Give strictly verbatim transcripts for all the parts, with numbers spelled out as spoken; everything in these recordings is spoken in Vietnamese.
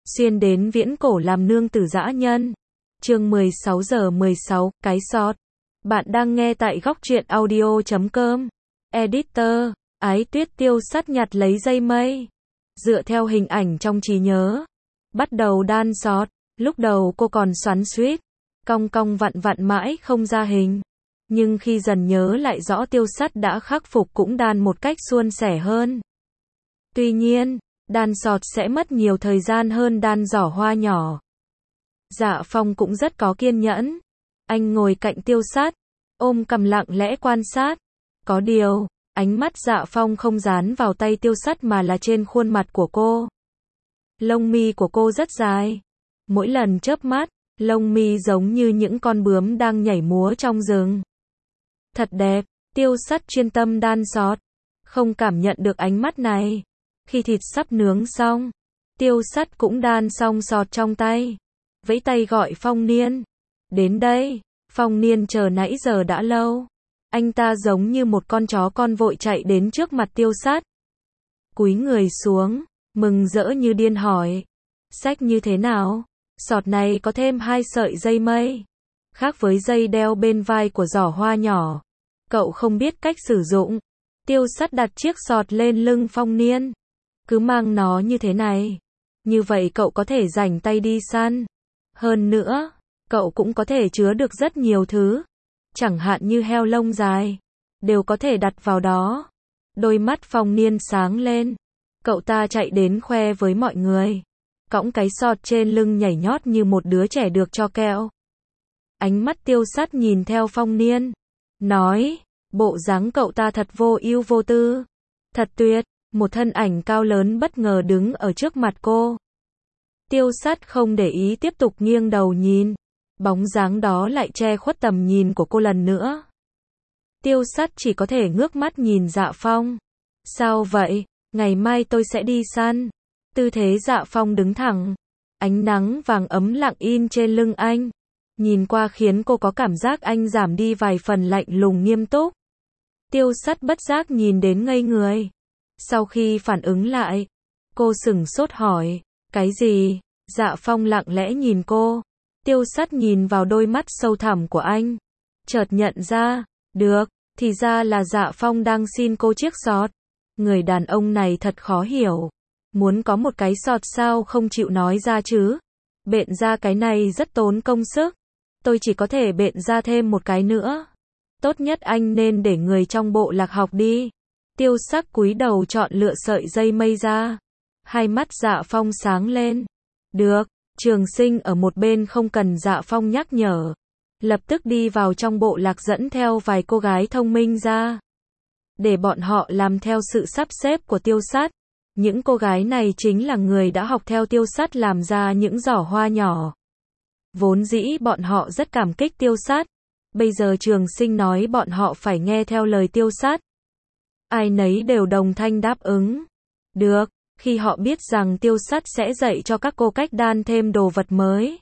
xuyên đến viễn cổ làm nương tử dã nhân. Chương mười sáu giờ mười sáu, cái sọt. Bạn đang nghe tại góc truyện audio chấm com. Editor, Ái Tuyết Tiêu Sắt nhặt lấy dây mây. Dựa theo hình ảnh trong trí nhớ, bắt đầu đan sọt. Lúc đầu cô còn xoắn xuýt, cong cong vặn vặn mãi không ra hình. Nhưng khi dần nhớ lại rõ Tiêu Sắt đã khắc phục cũng đan một cách suôn sẻ hơn. Tuy nhiên, đan sọt sẽ mất nhiều thời gian hơn đan giỏ hoa nhỏ. Dạ Phong cũng rất có kiên nhẫn. Anh ngồi cạnh Tiêu Sắt, ôm cằm lặng lẽ quan sát. Có điều, ánh mắt Dạ Phong không dán vào tay Tiêu Sắt mà là trên khuôn mặt của cô. Lông mi của cô rất dài. Mỗi lần chớp mắt, lông mi giống như những con bướm đang nhảy múa trong rừng. Thật đẹp. Tiêu Sắt chuyên tâm đan sọt, không cảm nhận được ánh mắt này. Khi thịt sắp nướng xong, Tiêu Sắt cũng đan xong sọt trong tay. Vẫy tay gọi Phong Niên. Đến đây. Phong Niên chờ nãy giờ đã lâu. Anh ta giống như một con chó con vội chạy đến trước mặt Tiêu Sắt. Cúi người xuống, mừng rỡ như điên hỏi. Xách như thế nào? Sọt này có thêm hai sợi dây mây. Khác với dây đeo bên vai của giỏ hoa nhỏ. Cậu không biết cách sử dụng. Tiêu Sắt đặt chiếc sọt lên lưng Phong Niên. Cứ mang nó như thế này. Như vậy cậu có thể rảnh tay đi săn. Hơn nữa, cậu cũng có thể chứa được rất nhiều thứ. Chẳng hạn như heo lông dài. Đều có thể đặt vào đó. Đôi mắt Phong Niên sáng lên. Cậu ta chạy đến khoe với mọi người. Cõng cái sọt trên lưng nhảy nhót như một đứa trẻ được cho kẹo. Ánh mắt Tiêu Sắt nhìn theo Phong Niên. Nói, bộ dáng cậu ta thật vô ưu vô tư. Thật tuyệt. Một thân ảnh cao lớn bất ngờ đứng ở trước mặt cô. Tiêu Sắt không để ý tiếp tục nghiêng đầu nhìn. Bóng dáng đó lại che khuất tầm nhìn của cô lần nữa. Tiêu Sắt chỉ có thể ngước mắt nhìn Dạ Phong. Sao vậy? Ngày mai tôi sẽ đi săn. Tư thế Dạ Phong đứng thẳng. Ánh nắng vàng ấm lặng in trên lưng anh. Nhìn qua khiến cô có cảm giác anh giảm đi vài phần lạnh lùng nghiêm túc. Tiêu Sắt bất giác nhìn đến ngây người. Sau khi phản ứng lại, cô sửng sốt hỏi. Cái gì? Dạ Phong lặng lẽ nhìn cô. Tiêu Sắt nhìn vào đôi mắt sâu thẳm của anh. Chợt nhận ra, được, thì ra là Dạ Phong đang xin cô chiếc sọt. Người đàn ông này thật khó hiểu. Muốn có một cái sọt sao không chịu nói ra chứ? Bện ra cái này rất tốn công sức. Tôi chỉ có thể bện ra thêm một cái nữa. Tốt nhất anh nên để người trong bộ lạc học đi. Tiêu Sắt cúi đầu chọn lựa sợi dây mây ra. Hai mắt Dạ Phong sáng lên. Được, Trường Sinh ở một bên không cần Dạ Phong nhắc nhở. Lập tức đi vào trong bộ lạc dẫn theo vài cô gái thông minh ra. Để bọn họ làm theo sự sắp xếp của Tiêu Sắt. Những cô gái này chính là người đã học theo Tiêu Sắt làm ra những giỏ hoa nhỏ. Vốn dĩ bọn họ rất cảm kích Tiêu Sắt. Bây giờ Trường Sinh nói bọn họ phải nghe theo lời Tiêu Sắt. Ai nấy đều đồng thanh đáp ứng. Được, khi họ biết rằng Tiêu Sắt sẽ dạy cho các cô cách đan thêm đồ vật mới.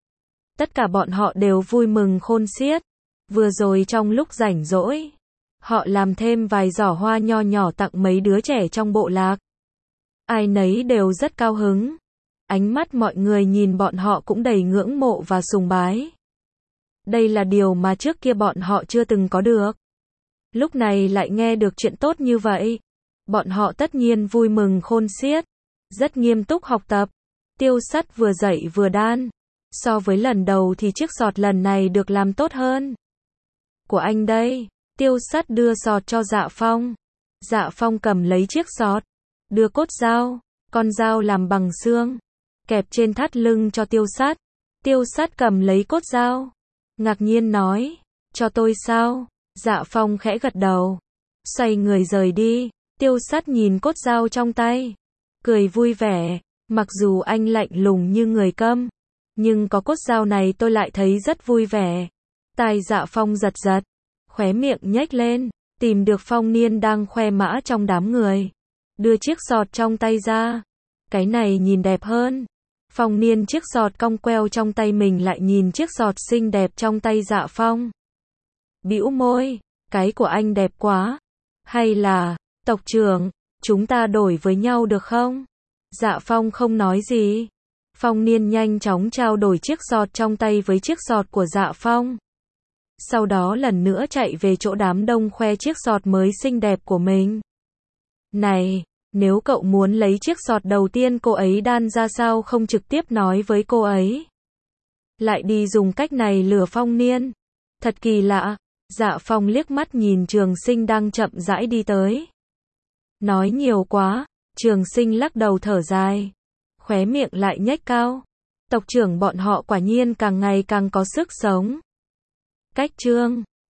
Tất cả bọn họ đều vui mừng khôn xiết. Vừa rồi trong lúc rảnh rỗi, họ làm thêm vài giỏ hoa nho nhỏ tặng mấy đứa trẻ trong bộ lạc. Ai nấy đều rất cao hứng. Ánh mắt mọi người nhìn bọn họ cũng đầy ngưỡng mộ và sùng bái. Đây là điều mà trước kia bọn họ chưa từng có được. Lúc này lại nghe được chuyện tốt như vậy. Bọn họ tất nhiên vui mừng khôn xiết. Rất nghiêm túc học tập. Tiêu Sắt vừa dạy vừa đan. So với lần đầu thì chiếc sọt lần này được làm tốt hơn. Của anh đây. Tiêu Sắt đưa sọt cho Dạ Phong. Dạ Phong cầm lấy chiếc sọt. Đưa cốt dao. Con dao làm bằng xương. Kẹp trên thắt lưng cho Tiêu Sắt. Tiêu Sắt cầm lấy cốt dao. Ngạc nhiên nói. Cho tôi sao? Dạ Phong khẽ gật đầu. Xoay người rời đi. Tiêu Sắt nhìn cốt dao trong tay. Cười vui vẻ. Mặc dù anh lạnh lùng như người câm. Nhưng có cốt dao này tôi lại thấy rất vui vẻ. Tai Dạ Phong giật giật. Khóe miệng nhếch lên. Tìm được Phong Niên đang khoe mã trong đám người. Đưa chiếc sọt trong tay ra. Cái này nhìn đẹp hơn. Phong Niên chiếc sọt cong queo trong tay mình lại nhìn chiếc sọt xinh đẹp trong tay Dạ Phong. Bĩu môi. Cái của anh đẹp quá. Hay là, tộc trưởng, chúng ta đổi với nhau được không? Dạ Phong không nói gì. Phong Niên nhanh chóng trao đổi chiếc giọt trong tay với chiếc giọt của Dạ Phong. Sau đó lần nữa chạy về chỗ đám đông khoe chiếc giọt mới xinh đẹp của mình. Này, nếu cậu muốn lấy chiếc giọt đầu tiên cô ấy đan ra sao không trực tiếp nói với cô ấy? Lại đi dùng cách này lừa Phong Niên. Thật kỳ lạ. Dạ Phong liếc mắt nhìn Trường Sinh đang chậm rãi đi tới. Nói nhiều quá. Trường Sinh lắc đầu thở dài. Khóe miệng lại nhếch cao. Tộc trưởng bọn họ quả nhiên càng ngày càng có sức sống. Cách chương